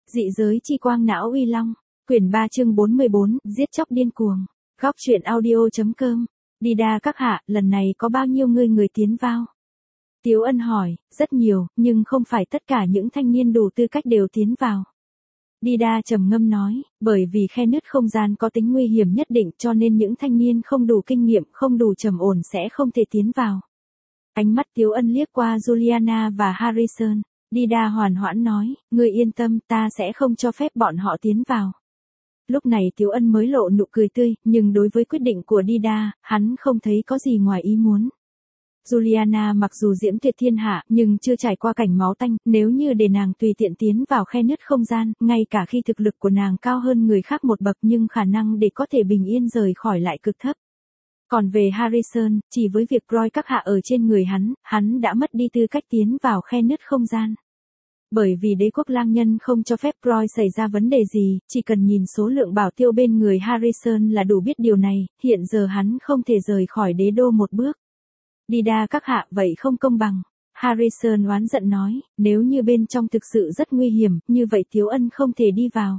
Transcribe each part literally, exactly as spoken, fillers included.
Dị giới chi quang não uy long, quyển ba chương bốn mươi bốn, giết chóc điên cuồng. Góc truyện audio.com. Đi đa các hạ, lần này có bao nhiêu người người tiến vào? Tiếu Ân hỏi, rất nhiều, nhưng không phải tất cả những thanh niên đủ tư cách đều tiến vào. Đi đa trầm ngâm nói, bởi vì khe nứt không gian có tính nguy hiểm nhất định cho nên những thanh niên không đủ kinh nghiệm, không đủ trầm ổn sẽ không thể tiến vào. Ánh mắt Tiếu Ân liếc qua Juliana và Harrison. Đi đa hoàn hoãn nói, ngươi yên tâm, ta sẽ không cho phép bọn họ tiến vào. Lúc này Tiếu Ân mới lộ nụ cười tươi, nhưng đối với quyết định của Đi đa, hắn không thấy có gì ngoài ý muốn. Juliana mặc dù diễm tuyệt thiên hạ, nhưng chưa trải qua cảnh máu tanh, nếu như để nàng tùy tiện tiến vào khe nứt không gian, ngay cả khi thực lực của nàng cao hơn người khác một bậc nhưng khả năng để có thể bình yên rời khỏi lại cực thấp. Còn về Harrison, chỉ với việc roi các hạ ở trên người hắn, hắn đã mất đi tư cách tiến vào khe nứt không gian. Bởi vì đế quốc lang nhân không cho phép roi xảy ra vấn đề gì, chỉ cần nhìn số lượng bảo tiêu bên người Harrison là đủ biết điều này, hiện giờ hắn không thể rời khỏi đế đô một bước. Đi đa các hạ, vậy không công bằng. Harrison oán giận nói, nếu như bên trong thực sự rất nguy hiểm, như vậy Tiếu Ân không thể đi vào.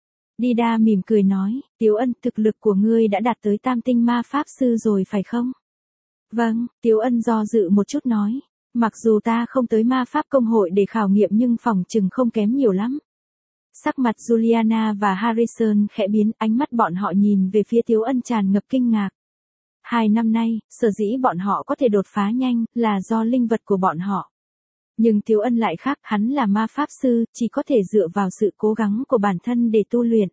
Đi đa mỉm cười nói, Tiếu Ân, thực lực của ngươi đã đạt tới tam tinh ma pháp sư rồi phải không? Vâng, Tiếu Ân do dự một chút nói, mặc dù ta không tới ma pháp công hội để khảo nghiệm nhưng phòng chừng không kém nhiều lắm. Sắc mặt Juliana và Harrison khẽ biến, ánh mắt bọn họ nhìn về phía Tiếu Ân tràn ngập kinh ngạc. Hai năm nay, sở dĩ bọn họ có thể đột phá nhanh, là do linh vật của bọn họ. Nhưng Tiếu Ân lại khác, hắn là ma pháp sư, chỉ có thể dựa vào sự cố gắng của bản thân để tu luyện.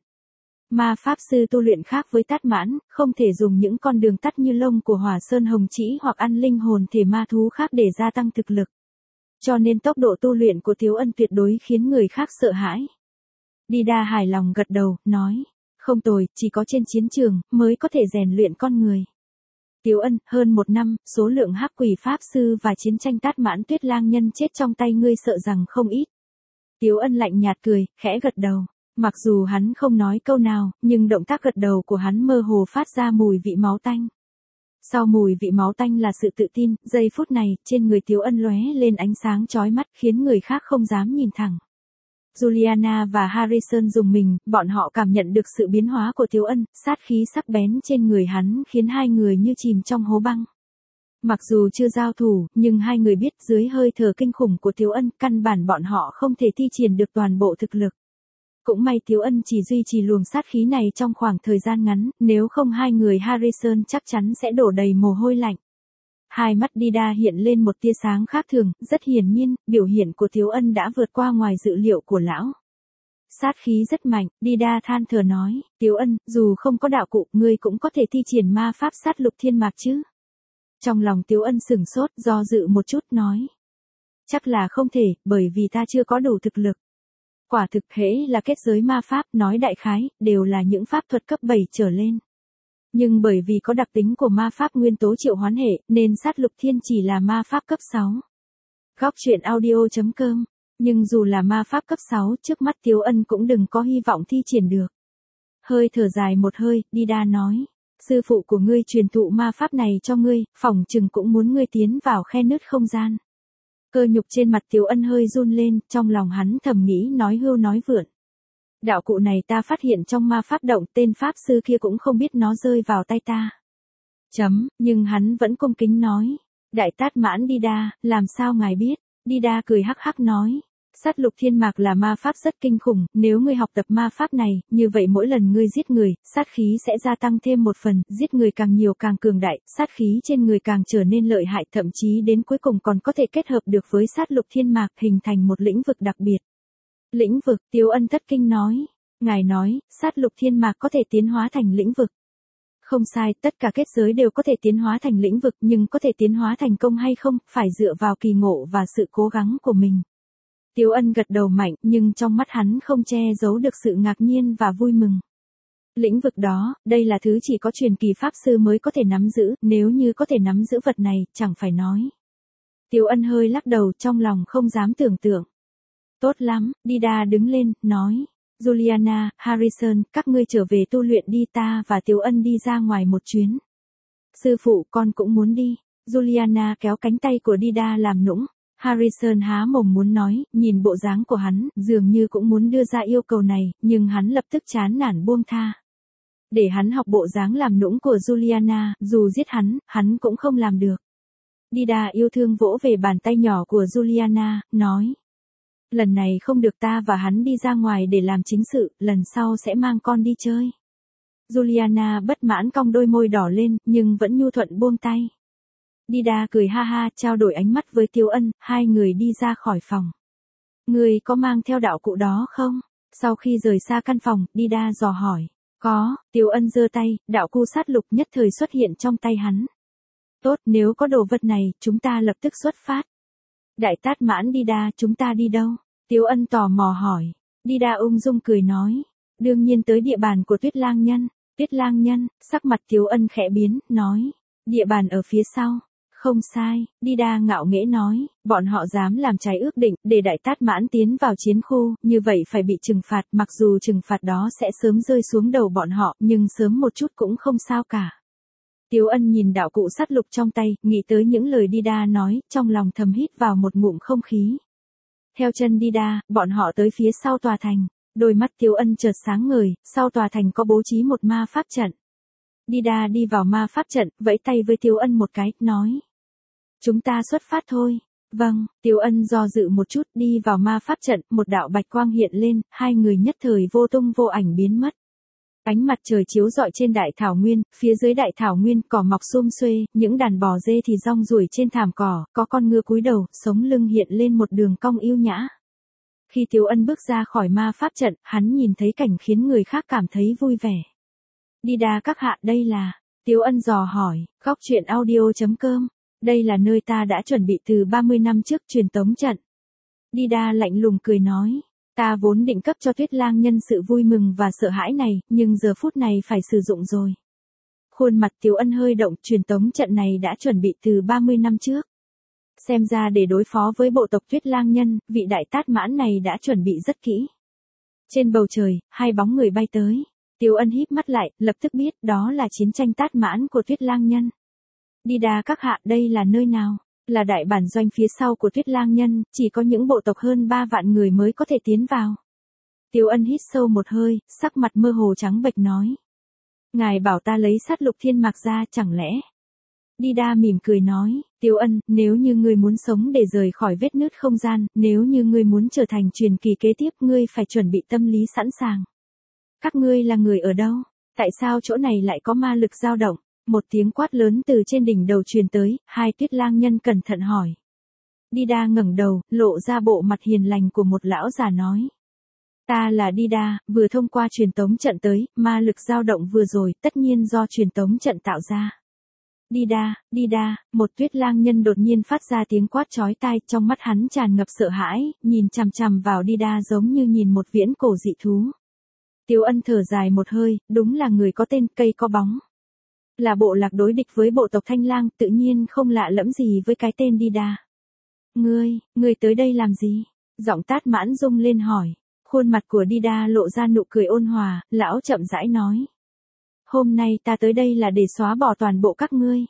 Ma pháp sư tu luyện khác với tát mãn, không thể dùng những con đường tắt như lông của hỏa sơn hồng trĩ hoặc ăn linh hồn thể ma thú khác để gia tăng thực lực. Cho nên tốc độ tu luyện của Tiếu Ân tuyệt đối khiến người khác sợ hãi. Đi đa hài lòng gật đầu, nói, không tồi, chỉ có trên chiến trường, mới có thể rèn luyện con người. Tiếu Ân, hơn một năm, số lượng hắc quỷ pháp sư và chiến tranh tát mãn tuyết lang nhân chết trong tay ngươi sợ rằng không ít. Tiếu Ân lạnh nhạt cười, khẽ gật đầu. Mặc dù hắn không nói câu nào, nhưng động tác gật đầu của hắn mơ hồ phát ra mùi vị máu tanh. Sau mùi vị máu tanh là sự tự tin, giây phút này, trên người Tiếu Ân lóe lên ánh sáng chói mắt khiến người khác không dám nhìn thẳng. Juliana và Harrison dùng mình, bọn họ cảm nhận được sự biến hóa của Tiếu Ân, sát khí sắc bén trên người hắn khiến hai người như chìm trong hố băng. Mặc dù chưa giao thủ, nhưng hai người biết dưới hơi thở kinh khủng của Tiếu Ân, căn bản bọn họ không thể thi triển được toàn bộ thực lực. Cũng may Tiếu Ân chỉ duy trì luồng sát khí này trong khoảng thời gian ngắn, nếu không hai người Harrison chắc chắn sẽ đổ đầy mồ hôi lạnh. Hai mắt Đi đa hiện lên một tia sáng khác thường, rất hiển nhiên, biểu hiện của Tiếu Ân đã vượt qua ngoài dự liệu của lão. Sát khí rất mạnh, Đi đa than thở nói, Tiếu Ân, dù không có đạo cụ, ngươi cũng có thể thi triển ma pháp sát lục thiên mạc chứ? Trong lòng Tiếu Ân sửng sốt, do dự một chút, nói. Chắc là không thể, bởi vì ta chưa có đủ thực lực. Quả thực hễ là kết giới ma pháp, nói đại khái, đều là những pháp thuật cấp bảy trở lên. Nhưng bởi vì có đặc tính của ma pháp nguyên tố triệu hoán hệ, nên sát lục thiên chỉ là ma pháp cấp sáu. Góc truyện audio.com. Nhưng dù là ma pháp cấp sáu, trước mắt Tiếu Ân cũng đừng có hy vọng thi triển được. Hơi thở dài một hơi, Đi đa nói. Sư phụ của ngươi truyền thụ ma pháp này cho ngươi, phỏng chừng cũng muốn ngươi tiến vào khe nứt không gian. Cơ nhục trên mặt Tiếu Ân hơi run lên, trong lòng hắn thầm nghĩ nói hưu nói vượn. Đạo cụ này ta phát hiện trong ma pháp động, tên pháp sư kia cũng không biết nó rơi vào tay ta. Chấm, nhưng hắn vẫn cung kính nói. Đại tát mãn Đi đa, làm sao ngài biết? Đi đa cười hắc hắc nói. Sát lục thiên mạc là ma pháp rất kinh khủng, nếu ngươi học tập ma pháp này, như vậy mỗi lần ngươi giết người, sát khí sẽ gia tăng thêm một phần, giết người càng nhiều càng cường đại, sát khí trên người càng trở nên lợi hại, thậm chí đến cuối cùng còn có thể kết hợp được với sát lục thiên mạc, hình thành một lĩnh vực đặc biệt. Lĩnh vực, Tiếu Ân thất kinh nói. Ngài nói, sát lục thiên mạc có thể tiến hóa thành lĩnh vực. Không sai, tất cả kết giới đều có thể tiến hóa thành lĩnh vực, nhưng có thể tiến hóa thành công hay không, phải dựa vào kỳ ngộ và sự cố gắng của mình. Tiếu Ân gật đầu mạnh, nhưng trong mắt hắn không che giấu được sự ngạc nhiên và vui mừng. Lĩnh vực đó, đây là thứ chỉ có truyền kỳ pháp sư mới có thể nắm giữ, nếu như có thể nắm giữ vật này, chẳng phải nói. Tiếu Ân hơi lắc đầu, trong lòng không dám tưởng tượng. Tốt lắm, Đi đa đứng lên, nói. Juliana, Harrison, các ngươi trở về tu luyện đi, ta và Tiếu Ân đi ra ngoài một chuyến. Sư phụ, con cũng muốn đi. Juliana kéo cánh tay của Đi đa làm nũng. Harrison há mồm muốn nói, nhìn bộ dáng của hắn, dường như cũng muốn đưa ra yêu cầu này, nhưng hắn lập tức chán nản buông tha. Để hắn học bộ dáng làm nũng của Juliana, dù giết hắn, hắn cũng không làm được. Dida yêu thương vỗ về bàn tay nhỏ của Juliana, nói. Lần này không được, ta và hắn đi ra ngoài để làm chính sự, lần sau sẽ mang con đi chơi. Juliana bất mãn cong đôi môi đỏ lên, nhưng vẫn nhu thuận buông tay. Dida cười ha ha, trao đổi ánh mắt với Tiếu Ân, hai người đi ra khỏi phòng. Người có mang theo đạo cụ đó không? Sau khi rời xa căn phòng, Dida dò hỏi. Có, Tiếu Ân giơ tay, đạo cụ sát lục nhất thời xuất hiện trong tay hắn. Tốt, nếu có đồ vật này, chúng ta lập tức xuất phát. Đại Tát Mãn Dida, chúng ta đi đâu? Tiếu Ân tò mò hỏi. Dida ung dung cười nói. Đương nhiên tới địa bàn của Tuyết Lang Nhân. Tuyết Lang Nhân, sắc mặt Tiếu Ân khẽ biến, nói. Địa bàn ở phía sau. Không sai, Dida ngạo nghễ nói, bọn họ dám làm trái ước định, để Đại Tát Mãn tiến vào chiến khu, như vậy phải bị trừng phạt, mặc dù trừng phạt đó sẽ sớm rơi xuống đầu bọn họ, nhưng sớm một chút cũng không sao cả. Tiếu Ân nhìn đạo cụ sát lục trong tay, nghĩ tới những lời Dida nói, trong lòng thầm hít vào một ngụm không khí. Theo chân Dida, bọn họ tới phía sau tòa thành, đôi mắt Tiếu Ân chợt sáng ngời, sau tòa thành có bố trí một ma pháp trận. Dida đi vào ma pháp trận, vẫy tay với Tiếu Ân một cái, nói. Chúng ta xuất phát thôi. Vâng, Tiếu Ân do dự một chút, đi vào ma pháp trận, một đạo bạch quang hiện lên, hai người nhất thời vô tung vô ảnh biến mất. Ánh mặt trời chiếu rọi trên đại thảo nguyên, phía dưới đại thảo nguyên cỏ mọc sum xuê, những đàn bò dê thì rong ruổi trên thảm cỏ, có con ngựa cúi đầu, sống lưng hiện lên một đường cong yêu nhã. Khi Tiếu Ân bước ra khỏi ma pháp trận, hắn nhìn thấy cảnh khiến người khác cảm thấy vui vẻ. Dida các hạ, đây là, Tiếu Ân dò hỏi, góc truyện audio chấm com. Đây là nơi ta đã chuẩn bị từ ba mươi năm trước, truyền tống trận. Dida lạnh lùng cười nói, ta vốn định cấp cho Tuyết Lang Nhân sự vui mừng và sợ hãi này, nhưng giờ phút này phải sử dụng rồi. Khuôn mặt Tiếu Ân hơi động, truyền tống trận này đã chuẩn bị từ ba mươi năm trước. Xem ra để đối phó với bộ tộc Tuyết Lang Nhân, vị Đại Tát Mãn này đã chuẩn bị rất kỹ. Trên bầu trời, hai bóng người bay tới. Tiếu Ân híp mắt lại, lập tức biết đó là chiến tranh Tát Mãn của Tuyết Lang Nhân. Dida các hạ, đây là nơi nào? Là đại bản doanh phía sau của Tuyết Lang Nhân, chỉ có những bộ tộc hơn ba vạn người mới có thể tiến vào. Tiếu Ân hít sâu một hơi, sắc mặt mơ hồ trắng bệch nói. Ngài bảo ta lấy sát lục thiên mạc ra, chẳng lẽ? Dida mỉm cười nói, Tiếu Ân, nếu như ngươi muốn sống để rời khỏi vết nứt không gian, nếu như ngươi muốn trở thành truyền kỳ kế tiếp, ngươi phải chuẩn bị tâm lý sẵn sàng. Các ngươi là người ở đâu? Tại sao chỗ này lại có ma lực dao động? Một tiếng quát lớn từ trên đỉnh đầu truyền tới, hai Tuyết Lang Nhân cẩn thận hỏi. Dida ngẩng đầu, lộ ra bộ mặt hiền lành của một lão già nói. Ta là Dida, vừa thông qua truyền tống trận tới, ma lực dao động vừa rồi, tất nhiên do truyền tống trận tạo ra. Dida, Dida, một Tuyết Lang Nhân đột nhiên phát ra tiếng quát chói tai, trong mắt hắn tràn ngập sợ hãi, nhìn chằm chằm vào Dida giống như nhìn một viễn cổ dị thú. Tiếu Ân thở dài một hơi, đúng là người có tên, cây có bóng. Là bộ lạc đối địch với bộ tộc Thanh Lang, tự nhiên không lạ lẫm gì với cái tên Dida. Ngươi, ngươi tới đây làm gì? Giọng Tát Mãn rung lên hỏi. Khuôn mặt của Dida lộ ra nụ cười ôn hòa, lão chậm rãi nói. Hôm nay ta tới đây là để xóa bỏ toàn bộ các ngươi.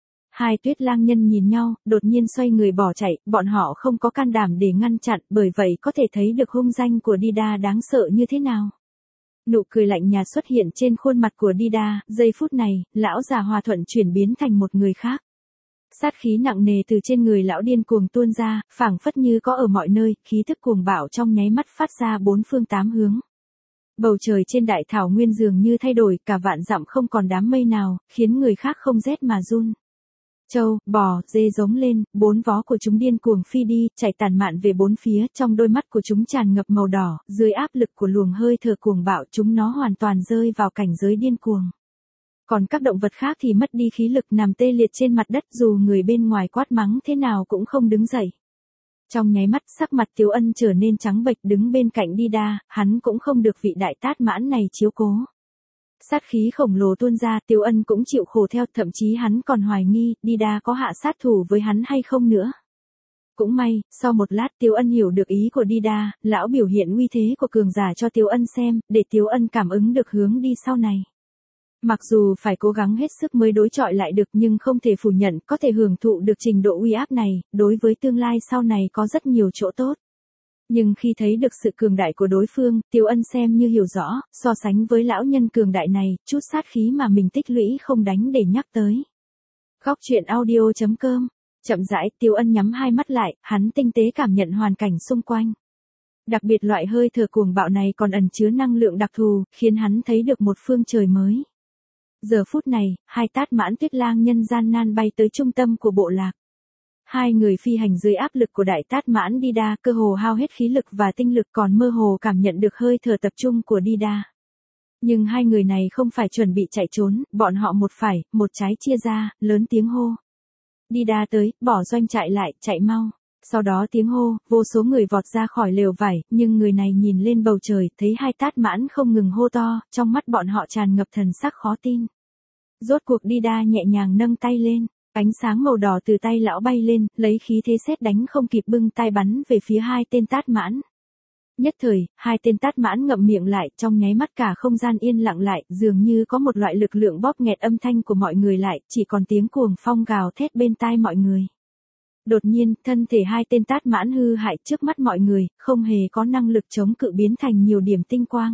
Hai Tuyết Lang Nhân nhìn nhau, đột nhiên xoay người bỏ chạy, bọn họ không có can đảm để ngăn chặn, bởi vậy có thể thấy được hung danh của Dida đáng sợ như thế nào. Nụ cười lạnh nhạt xuất hiện trên khuôn mặt của Dida, giây phút này, lão già hòa thuận chuyển biến thành một người khác. Sát khí nặng nề từ trên người lão điên cuồng tuôn ra, phảng phất như có ở mọi nơi, khí thức cuồng bạo trong nháy mắt phát ra bốn phương tám hướng. Bầu trời trên đại thảo nguyên dường như thay đổi, cả vạn dặm không còn đám mây nào, khiến người khác không rét mà run. Trâu, bò, dê giống lên, bốn vó của chúng điên cuồng phi đi, chạy tản mạn về bốn phía, trong đôi mắt của chúng tràn ngập màu đỏ, dưới áp lực của luồng hơi thở cuồng bạo chúng nó hoàn toàn rơi vào cảnh giới điên cuồng. Còn các động vật khác thì mất đi khí lực nằm tê liệt trên mặt đất, dù người bên ngoài quát mắng thế nào cũng không đứng dậy. Trong nháy mắt, sắc mặt Tiếu Ân trở nên trắng bệch, đứng bên cạnh Dida, hắn cũng không được vị Đại Tát Mãn này chiếu cố. Sát khí khổng lồ tuôn ra, Tiếu Ân cũng chịu khổ theo, thậm chí hắn còn hoài nghi, Dida có hạ sát thủ với hắn hay không nữa. Cũng may, sau một lát Tiếu Ân hiểu được ý của Dida, lão biểu hiện uy thế của cường giả cho Tiếu Ân xem, để Tiếu Ân cảm ứng được hướng đi sau này. Mặc dù phải cố gắng hết sức mới đối chọi lại được nhưng không thể phủ nhận có thể hưởng thụ được trình độ uy áp này, đối với tương lai sau này có rất nhiều chỗ tốt. Nhưng khi thấy được sự cường đại của đối phương, Tiếu Ân xem như hiểu rõ, so sánh với lão nhân cường đại này, chút sát khí mà mình tích lũy không đánh để nhắc tới. Góc truyện audio chấm com. Chậm rãi, Tiếu Ân nhắm hai mắt lại, hắn tinh tế cảm nhận hoàn cảnh xung quanh. Đặc biệt loại hơi thở cuồng bạo này còn ẩn chứa năng lượng đặc thù, khiến hắn thấy được một phương trời mới. Giờ phút này, hai Tát Mãn Tuyết Lang nhân gian nan bay tới trung tâm của bộ lạc. Hai người phi hành dưới áp lực của đại Tát Mãn Đida, cơ hồ hao hết khí lực và tinh lực, còn mơ hồ cảm nhận được hơi thở tập trung của Đida. Nhưng hai người này không phải chuẩn bị chạy trốn, bọn họ một phải, một trái chia ra, lớn tiếng hô. Đida tới, bỏ doanh trại lại, chạy mau. Sau đó tiếng hô, vô số người vọt ra khỏi lều vải, nhưng người này nhìn lên bầu trời, thấy hai Tát Mãn không ngừng hô to, trong mắt bọn họ tràn ngập thần sắc khó tin. Rốt cuộc Đida nhẹ nhàng nâng tay lên, ánh sáng màu đỏ từ tay lão bay lên, lấy khí thế sét đánh không kịp bưng tay bắn về phía hai tên Tát Mãn. Nhất thời, hai tên Tát Mãn ngậm miệng lại, trong nháy mắt cả không gian yên lặng lại, dường như có một loại lực lượng bóp nghẹt âm thanh của mọi người lại, chỉ còn tiếng cuồng phong gào thét bên tai mọi người. Đột nhiên, thân thể hai tên Tát Mãn hư hại trước mắt mọi người, không hề có năng lực chống cự biến thành nhiều điểm tinh quang.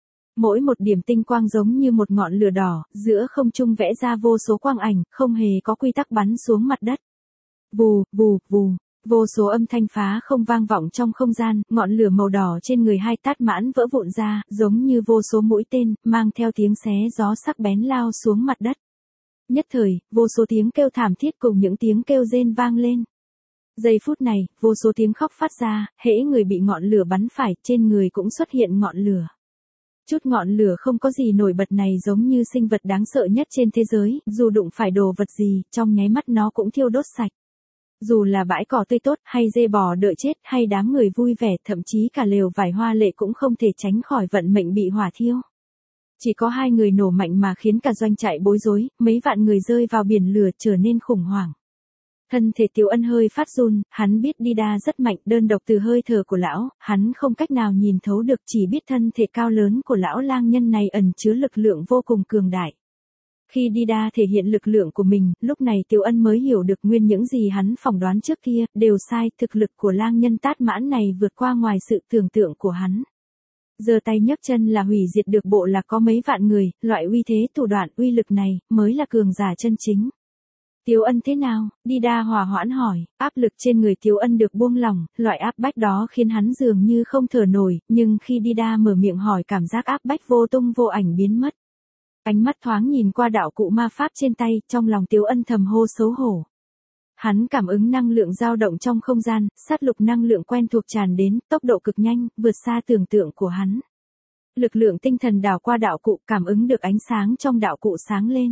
Mỗi một điểm tinh quang giống như một ngọn lửa đỏ, giữa không trung vẽ ra vô số quang ảnh, không hề có quy tắc bắn xuống mặt đất. Vù, vù, vù, vô số âm thanh phá không vang vọng trong không gian, ngọn lửa màu đỏ trên người hai Tát Mãn vỡ vụn ra, giống như vô số mũi tên, mang theo tiếng xé gió sắc bén lao xuống mặt đất. Nhất thời, vô số tiếng kêu thảm thiết cùng những tiếng kêu rên vang lên. Giây phút này, vô số tiếng khóc phát ra, hễ người bị ngọn lửa bắn phải, trên người cũng xuất hiện ngọn lửa. Chút ngọn lửa không có gì nổi bật này giống như sinh vật đáng sợ nhất trên thế giới, dù đụng phải đồ vật gì, trong nháy mắt nó cũng thiêu đốt sạch. Dù là bãi cỏ tươi tốt, hay dê bò đợi chết, hay đám người vui vẻ, thậm chí cả lều vải hoa lệ cũng không thể tránh khỏi vận mệnh bị hỏa thiêu. Chỉ có hai người nổ mạnh mà khiến cả doanh trại bối rối, mấy vạn người rơi vào biển lửa trở nên khủng hoảng. Thân thể Tiếu Ân hơi phát run, hắn biết Đida rất mạnh, đơn độc từ hơi thở của lão, hắn không cách nào nhìn thấu được, chỉ biết thân thể cao lớn của lão lang nhân này ẩn chứa lực lượng vô cùng cường đại. Khi Đida thể hiện lực lượng của mình, lúc này Tiếu Ân mới hiểu được nguyên những gì hắn phỏng đoán trước kia, đều sai, thực lực của lang nhân Tát Mãn này vượt qua ngoài sự tưởng tượng của hắn. Giơ tay nhấc chân là hủy diệt được bộ lạc có mấy vạn người, loại uy thế thủ đoạn uy lực này, mới là cường giả chân chính. Tiếu Ân thế nào? Đida hòa hoãn hỏi, áp lực trên người Tiếu Ân được buông lỏng, loại áp bách đó khiến hắn dường như không thở nổi, nhưng khi Đida mở miệng hỏi cảm giác áp bách vô tung vô ảnh biến mất. Ánh mắt thoáng nhìn qua đạo cụ ma pháp trên tay, trong lòng Tiếu Ân thầm hô xấu hổ. Hắn cảm ứng năng lượng dao động trong không gian, sát lục năng lượng quen thuộc tràn đến, tốc độ cực nhanh, vượt xa tưởng tượng của hắn. Lực lượng tinh thần đảo qua đạo cụ, cảm ứng được ánh sáng trong đạo cụ sáng lên.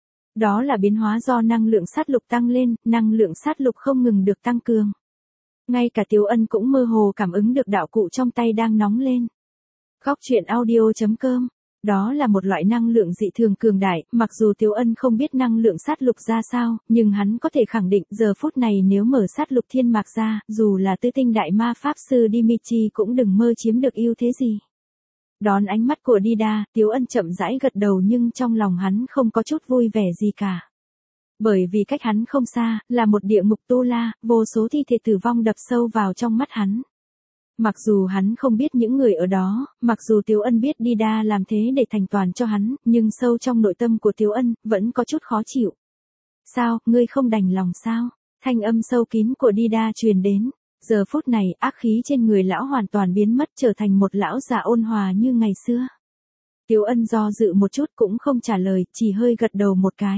Đó là biến hóa do năng lượng sát lục tăng lên, năng lượng sát lục không ngừng được tăng cường. Ngay cả Tiếu Ân cũng mơ hồ cảm ứng được đạo cụ trong tay đang nóng lên. Góc truyện audio chấm com. Đó là một loại năng lượng dị thường cường đại, mặc dù Tiếu Ân không biết năng lượng sát lục ra sao, nhưng hắn có thể khẳng định giờ phút này nếu mở sát lục thiên mạc ra, dù là tứ tinh đại ma pháp sư Dimitri cũng đừng mơ chiếm được ưu thế gì. Đón ánh mắt của Đida, Tiếu Ân chậm rãi gật đầu nhưng trong lòng hắn không có chút vui vẻ gì cả. Bởi vì cách hắn không xa, là một địa ngục tu la, vô số thi thể tử vong đập sâu vào trong mắt hắn. Mặc dù hắn không biết những người ở đó, mặc dù Tiếu Ân biết Đida làm thế để thành toàn cho hắn, nhưng sâu trong nội tâm của Tiếu Ân, vẫn có chút khó chịu. Sao, ngươi không đành lòng sao? Thanh âm sâu kín của Đida truyền đến. Giờ phút này, ác khí trên người lão hoàn toàn biến mất trở thành một lão già ôn hòa như ngày xưa. Tiếu Ân do dự một chút cũng không trả lời, chỉ hơi gật đầu một cái.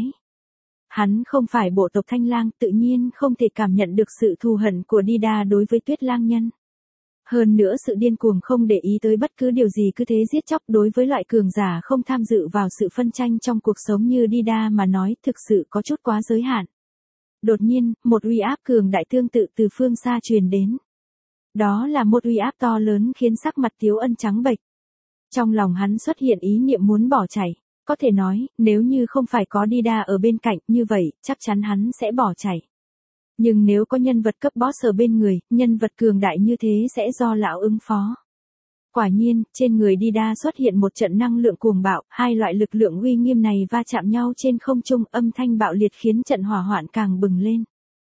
Hắn không phải bộ tộc Thanh Lang, tự nhiên không thể cảm nhận được sự thù hận của Đida đối với Tuyết Lang nhân. Hơn nữa sự điên cuồng không để ý tới bất cứ điều gì cứ thế giết chóc đối với loại cường giả không tham dự vào sự phân tranh trong cuộc sống như Đida mà nói thực sự có chút quá giới hạn. Đột nhiên, một uy áp cường đại tương tự từ phương xa truyền đến. Đó là một uy áp to lớn khiến sắc mặt Tiếu Ân trắng bệch. Trong lòng hắn xuất hiện ý niệm muốn bỏ chạy. Có thể nói, nếu như không phải có Đida ở bên cạnh như vậy, chắc chắn hắn sẽ bỏ chạy. Nhưng nếu có nhân vật cấp boss ở bên người, nhân vật cường đại như thế sẽ do lão ứng phó. Quả nhiên, trên người Dida xuất hiện một trận năng lượng cuồng bạo, hai loại lực lượng uy nghiêm này va chạm nhau trên không trung, âm thanh bạo liệt khiến trận hỏa hoạn càng bừng lên.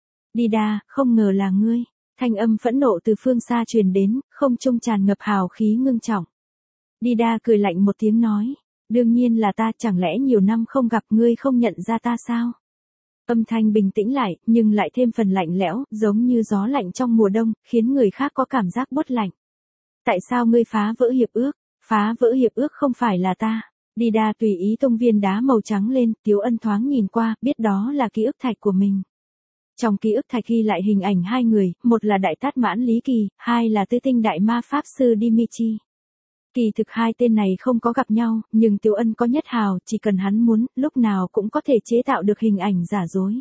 Dida, không ngờ là ngươi. Thanh âm phẫn nộ từ phương xa truyền đến, không trung tràn ngập hào khí ngưng trọng. Dida cười lạnh một tiếng nói, đương nhiên là ta, chẳng lẽ nhiều năm không gặp ngươi không nhận ra ta sao? Âm thanh bình tĩnh lại, nhưng lại thêm phần lạnh lẽo, giống như gió lạnh trong mùa đông, khiến người khác có cảm giác buốt lạnh. Tại sao ngươi phá vỡ hiệp ước? Phá vỡ hiệp ước không phải là ta. Dida tùy ý tung viên đá màu trắng lên, Tiếu Ân thoáng nhìn qua, biết đó là ký ức thạch của mình. Trong ký ức thạch ghi lại hình ảnh hai người, một là Đại Tát Mãn Lý Kỳ, hai là Tư Tinh Đại Ma Pháp Sư Dimitri. Kỳ thực hai tên này không có gặp nhau, nhưng Tiếu Ân có nhất hào, chỉ cần hắn muốn, lúc nào cũng có thể chế tạo được hình ảnh giả dối.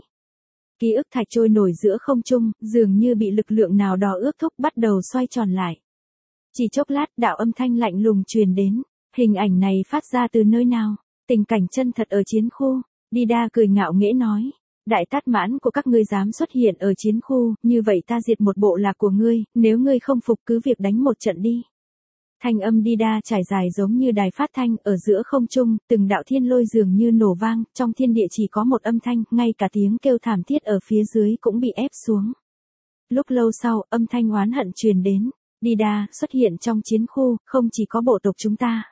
Ký ức thạch trôi nổi giữa không trung, dường như bị lực lượng nào đó ước thúc bắt đầu xoay tròn lại. Chỉ chốc lát, đạo âm thanh lạnh lùng truyền đến. Hình ảnh này phát ra từ nơi nào? Tình cảnh chân thật ở chiến khu. Dida cười ngạo nghễ nói. Đại Tát Mãn của các ngươi dám xuất hiện ở chiến khu, như vậy ta diệt một bộ lạc của ngươi, nếu ngươi không phục cứ việc đánh một trận đi. Thanh âm Dida trải dài giống như đài phát thanh ở giữa không trung, từng đạo thiên lôi dường như nổ vang, trong thiên địa chỉ có một âm thanh, ngay cả tiếng kêu thảm thiết ở phía dưới cũng bị ép xuống. Lúc lâu sau, âm thanh oán hận truyền đến. Dida xuất hiện trong chiến khu, không chỉ có bộ tộc chúng ta.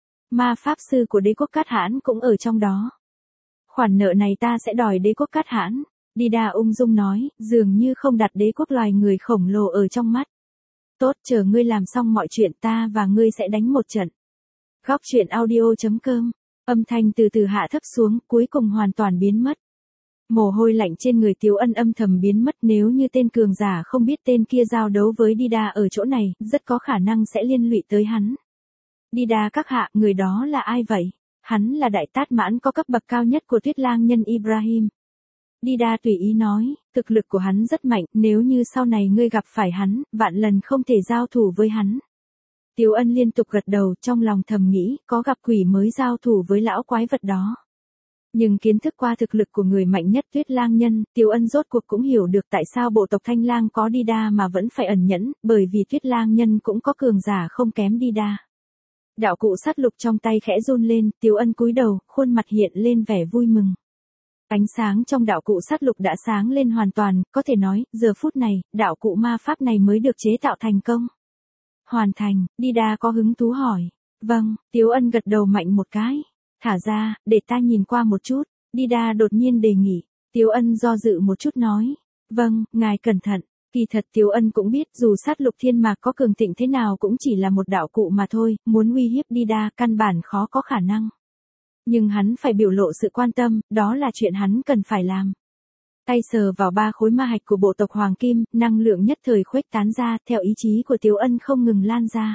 Ma pháp sư của đế quốc Cát Hãn cũng ở trong đó. Khoản nợ này ta sẽ đòi đế quốc Cát Hãn. Dida ung dung nói, dường như không đặt đế quốc loài người khổng lồ ở trong mắt. Tốt, chờ ngươi làm xong mọi chuyện ta và ngươi sẽ đánh một trận. Góc truyện audio chấm com. Âm thanh từ từ hạ thấp xuống, cuối cùng hoàn toàn biến mất. Mồ hôi lạnh trên người Tiếu Ân âm thầm biến mất, nếu như tên cường giả không biết tên kia giao đấu với Dida ở chỗ này, rất có khả năng sẽ liên lụy tới hắn. Dida các hạ, người đó là ai vậy? Hắn là Đại Tát Mãn có cấp bậc cao nhất của Tuyết Lang nhân Ibrahim. Dida tùy ý nói, thực lực của hắn rất mạnh, nếu như sau này ngươi gặp phải hắn, vạn lần không thể giao thủ với hắn. Tiếu Ân liên tục gật đầu, trong lòng thầm nghĩ, có gặp quỷ mới giao thủ với lão quái vật đó. Nhưng kiến thức qua thực lực của người mạnh nhất Tuyết Lang nhân, Tiếu Ân rốt cuộc cũng hiểu được tại sao bộ tộc Thanh Lang có Dida mà vẫn phải ẩn nhẫn, bởi vì Tuyết Lang nhân cũng có cường giả không kém Dida. Đạo cụ sắt lục trong tay khẽ run lên, Tiếu Ân cúi đầu, khuôn mặt hiện lên vẻ vui mừng. Ánh sáng trong đạo cụ sắt lục đã sáng lên hoàn toàn, có thể nói, giờ phút này, đạo cụ ma pháp này mới được chế tạo thành công. Hoàn thành, Dida có hứng thú hỏi. Vâng, Tiếu Ân gật đầu mạnh một cái. Thả ra, để ta nhìn qua một chút. Dida đột nhiên đề nghị. Tiếu Ân do dự một chút nói. Vâng, ngài cẩn thận. Kỳ thật Tiếu Ân cũng biết dù sát lục thiên mạc có cường thịnh thế nào cũng chỉ là một đạo cụ mà thôi, muốn uy hiếp Dida căn bản khó có khả năng. Nhưng hắn phải biểu lộ sự quan tâm, đó là chuyện hắn cần phải làm. Tay sờ vào ba khối ma hạch của bộ tộc Hoàng Kim, năng lượng nhất thời khuếch tán ra, theo ý chí của Tiếu Ân không ngừng lan ra.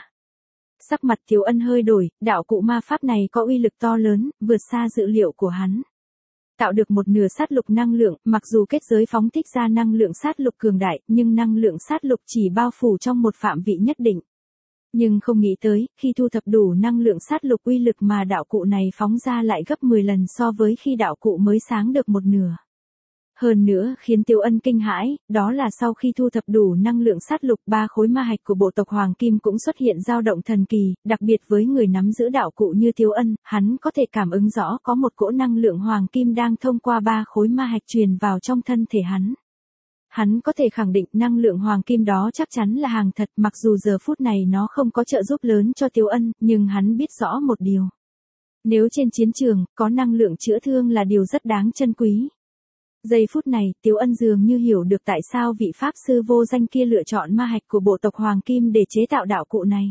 Sắc mặt Tiếu Ân hơi đổi, đạo cụ ma pháp này có uy lực to lớn, vượt xa dự liệu của hắn. Tạo được một nửa sát lục năng lượng, mặc dù kết giới phóng thích ra năng lượng sát lục cường đại, nhưng năng lượng sát lục chỉ bao phủ trong một phạm vị nhất định. Nhưng không nghĩ tới, khi thu thập đủ năng lượng sát lục uy lực mà đạo cụ này phóng ra lại gấp mười lần so với khi đạo cụ mới sáng được một nửa. Hơn nữa, khiến Tiếu Ân kinh hãi, đó là sau khi thu thập đủ năng lượng sát lục, ba khối ma hạch của bộ tộc Hoàng Kim cũng xuất hiện dao động thần kỳ, đặc biệt với người nắm giữ đạo cụ như Tiếu Ân, hắn có thể cảm ứng rõ có một cỗ năng lượng Hoàng Kim đang thông qua ba khối ma hạch truyền vào trong thân thể hắn. Hắn có thể khẳng định năng lượng Hoàng Kim đó chắc chắn là hàng thật, mặc dù giờ phút này nó không có trợ giúp lớn cho Tiếu Ân, nhưng hắn biết rõ một điều. Nếu trên chiến trường, có năng lượng chữa thương là điều rất đáng trân quý. Giây phút này, Tiếu Ân dường như hiểu được tại sao vị pháp sư vô danh kia lựa chọn ma hạch của bộ tộc Hoàng Kim để chế tạo đạo cụ này.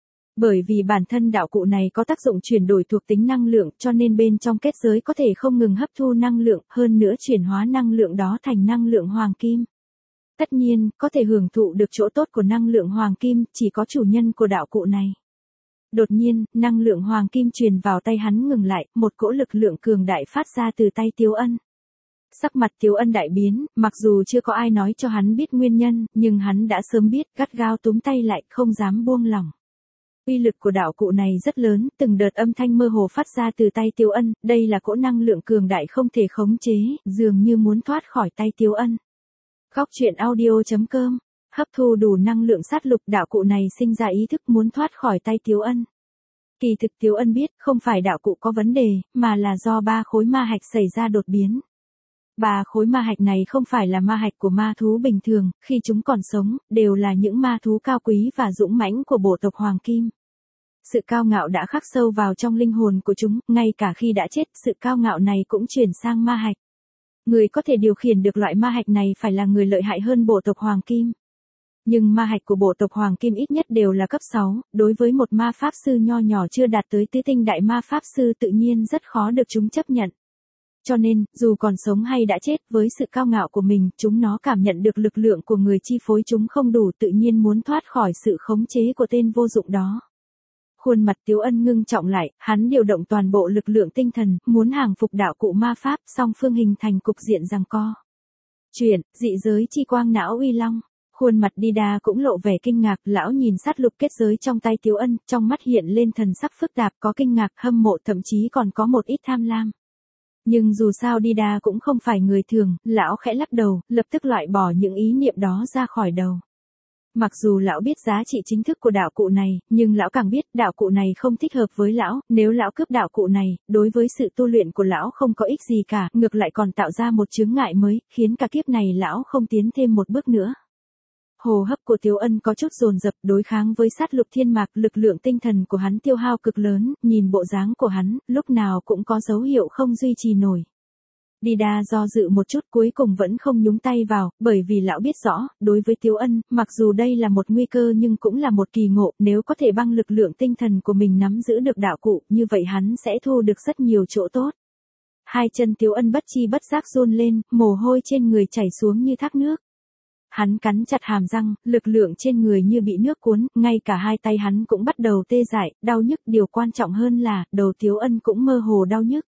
Bởi vì bản thân đạo cụ này có tác dụng chuyển đổi thuộc tính năng lượng, cho nên bên trong kết giới có thể không ngừng hấp thu năng lượng, hơn nữa chuyển hóa năng lượng đó thành năng lượng Hoàng Kim. Tất nhiên, có thể hưởng thụ được chỗ tốt của năng lượng Hoàng Kim, chỉ có chủ nhân của đạo cụ này. Đột nhiên, năng lượng Hoàng Kim truyền vào tay hắn ngừng lại, một cỗ lực lượng cường đại phát ra từ tay Tiếu Ân. Sắc mặt Tiếu Ân đại biến, mặc dù chưa có ai nói cho hắn biết nguyên nhân, nhưng hắn đã sớm biết, gắt gao túm tay lại, không dám buông lỏng. Uy lực của đạo cụ này rất lớn, từng đợt âm thanh mơ hồ phát ra từ tay Tiếu Ân, đây là cỗ năng lượng cường đại không thể khống chế, dường như muốn thoát khỏi tay Tiếu Ân. Góc truyện audio chấm com Hấp thu đủ năng lượng sát lục, đạo cụ này sinh ra ý thức muốn thoát khỏi tay Tiếu Ân. Kỳ thực Tiếu Ân biết không phải đạo cụ có vấn đề, mà là do ba khối ma hạch xảy ra đột biến. Ba khối ma hạch này không phải là ma hạch của ma thú bình thường, khi chúng còn sống, đều là những ma thú cao quý và dũng mãnh của bộ tộc Hoàng Kim. Sự cao ngạo đã khắc sâu vào trong linh hồn của chúng, ngay cả khi đã chết, sự cao ngạo này cũng chuyển sang ma hạch. Người có thể điều khiển được loại ma hạch này phải là người lợi hại hơn bộ tộc Hoàng Kim. Nhưng ma hạch của bộ tộc Hoàng Kim ít nhất đều là cấp sáu, đối với một ma pháp sư nho nhỏ chưa đạt tới tứ tinh đại ma pháp sư tự nhiên rất khó được chúng chấp nhận. Cho nên, dù còn sống hay đã chết, với sự cao ngạo của mình, chúng nó cảm nhận được lực lượng của người chi phối chúng không đủ, tự nhiên muốn thoát khỏi sự khống chế của tên vô dụng đó. Khuôn mặt Tiếu Ân ngưng trọng lại, hắn điều động toàn bộ lực lượng tinh thần, muốn hàng phục đạo cụ ma pháp, song phương hình thành cục diện giằng co. Chuyện, dị giới chi quang não uy long. Khuôn mặt Dida cũng lộ vẻ kinh ngạc, lão nhìn sát lục kết giới trong tay Tiếu Ân, trong mắt hiện lên thần sắc phức tạp, có kinh ngạc, hâm mộ, thậm chí còn có một ít tham lam. Nhưng dù sao Dida cũng không phải người thường, lão khẽ lắc đầu, lập tức loại bỏ những ý niệm đó ra khỏi đầu. Mặc dù lão biết giá trị chính thức của đạo cụ này, nhưng lão càng biết đạo cụ này không thích hợp với lão, nếu lão cướp đạo cụ này, đối với sự tu luyện của lão không có ích gì cả, ngược lại còn tạo ra một chướng ngại mới, khiến cả kiếp này lão không tiến thêm một bước nữa. Hô hấp của Tiếu Ân có chút dồn dập, đối kháng với sát lục thiên mạc, lực lượng tinh thần của hắn tiêu hao cực lớn, nhìn bộ dáng của hắn, lúc nào cũng có dấu hiệu không duy trì nổi. Dida do dự một chút cuối cùng vẫn không nhúng tay vào, bởi vì lão biết rõ, đối với Tiếu Ân, mặc dù đây là một nguy cơ nhưng cũng là một kỳ ngộ, nếu có thể băng lực lượng tinh thần của mình nắm giữ được đạo cụ, như vậy hắn sẽ thu được rất nhiều chỗ tốt. Hai chân Tiếu Ân bất chi bất giác run lên, mồ hôi trên người chảy xuống như thác nước. Hắn cắn chặt hàm răng, lực lượng trên người như bị nước cuốn, ngay cả hai tay hắn cũng bắt đầu tê dại, đau nhức, điều quan trọng hơn là, đầu Tiếu Ân cũng mơ hồ đau nhức.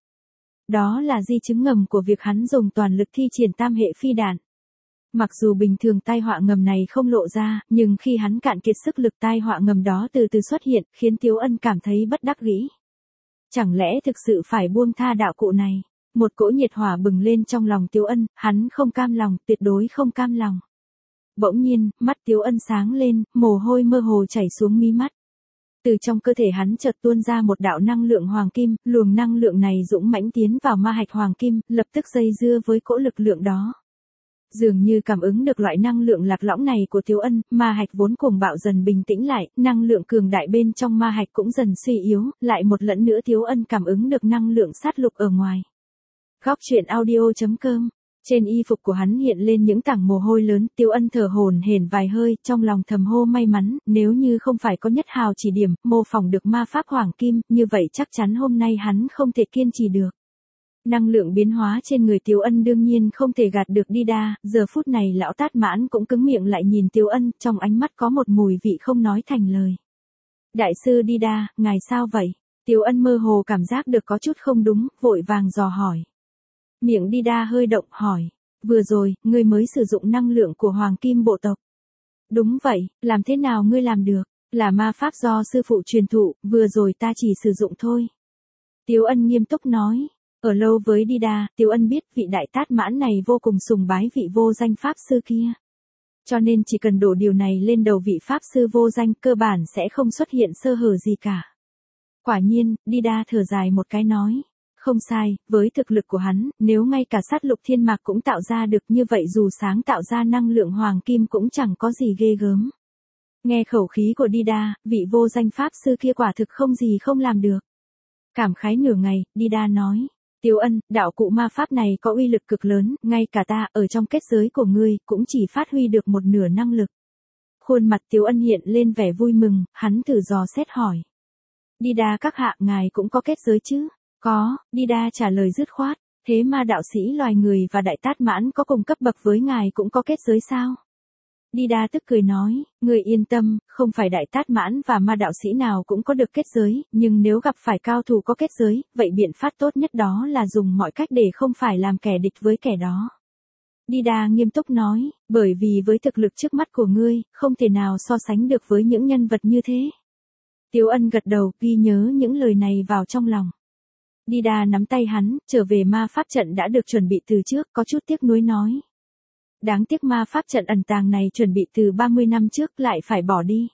Đó là di chứng ngầm của việc hắn dùng toàn lực thi triển tam hệ phi đạn. Mặc dù bình thường tai họa ngầm này không lộ ra, nhưng khi hắn cạn kiệt sức lực tai họa ngầm đó từ từ xuất hiện, khiến Tiếu Ân cảm thấy bất đắc dĩ. Chẳng lẽ thực sự phải buông tha đạo cụ này? Một cỗ nhiệt hỏa bừng lên trong lòng Tiếu Ân, hắn không cam lòng, tuyệt đối không cam lòng. Bỗng nhiên, mắt Tiếu Ân sáng lên, mồ hôi mơ hồ chảy xuống mí mắt. Từ trong cơ thể hắn chợt tuôn ra một đạo năng lượng hoàng kim, luồng năng lượng này dũng mãnh tiến vào ma hạch hoàng kim, lập tức dây dưa với cỗ lực lượng đó. Dường như cảm ứng được loại năng lượng lạc lõng này của Tiếu Ân, ma hạch vốn cuồng bạo dần bình tĩnh lại, năng lượng cường đại bên trong ma hạch cũng dần suy yếu, lại một lần nữa Tiếu Ân cảm ứng được năng lượng sát lục ở ngoài. Góc truyện audio chấm com. Trên y phục của hắn hiện lên những tảng mồ hôi lớn, Tiếu Ân thở hổn hển vài hơi, trong lòng thầm hô may mắn, nếu như không phải có Nhất Hào chỉ điểm, mô phỏng được ma pháp hoàng kim, như vậy chắc chắn hôm nay hắn không thể kiên trì được. Năng lượng biến hóa trên người Tiếu Ân đương nhiên không thể gạt được Dida, giờ phút này lão Tát Mãn cũng cứng miệng lại nhìn Tiếu Ân, trong ánh mắt có một mùi vị không nói thành lời. Đại sư Dida, ngài sao vậy? Tiếu Ân mơ hồ cảm giác được có chút không đúng, vội vàng dò hỏi. Miệng Dida hơi động, hỏi. Vừa rồi, ngươi mới sử dụng năng lượng của Hoàng Kim bộ tộc. Đúng vậy, làm thế nào ngươi làm được? Là ma pháp do sư phụ truyền thụ, vừa rồi ta chỉ sử dụng thôi. Tiếu Ân nghiêm túc nói. Ở lâu với Dida, Tiếu Ân biết vị đại Tát Mãn này vô cùng sùng bái vị vô danh pháp sư kia. Cho nên chỉ cần đổ điều này lên đầu vị pháp sư vô danh, cơ bản sẽ không xuất hiện sơ hở gì cả. Quả nhiên, Dida thở dài một cái nói. Không sai, với thực lực của hắn, nếu ngay cả sát lục thiên mạc cũng tạo ra được như vậy dù sáng tạo ra năng lượng hoàng kim cũng chẳng có gì ghê gớm. Nghe khẩu khí của Dida, vị vô danh pháp sư kia quả thực không gì không làm được. Cảm khái nửa ngày, Dida nói. Tiếu Ân, đạo cụ ma pháp này có uy lực cực lớn, ngay cả ta, ở trong kết giới của ngươi, cũng chỉ phát huy được một nửa năng lực. Khuôn mặt Tiếu Ân hiện lên vẻ vui mừng, hắn thử dò xét hỏi. Dida các hạ, ngài cũng có kết giới chứ? Có, Dida trả lời dứt khoát, thế mà đạo sĩ loài người và đại Tát Mãn có cùng cấp bậc với ngài cũng có kết giới sao? Dida tức cười nói, người yên tâm, không phải đại Tát Mãn và ma đạo sĩ nào cũng có được kết giới, nhưng nếu gặp phải cao thủ có kết giới, vậy biện pháp tốt nhất đó là dùng mọi cách để không phải làm kẻ địch với kẻ đó. Dida nghiêm túc nói, bởi vì với thực lực trước mắt của ngươi, không thể nào so sánh được với những nhân vật như thế. Tiếu Ân gật đầu, ghi nhớ những lời này vào trong lòng. Dida nắm tay hắn, trở về ma pháp trận đã được chuẩn bị từ trước, có chút tiếc nuối nói. Đáng tiếc ma pháp trận ẩn tàng này chuẩn bị từ ba mươi năm trước lại phải bỏ đi.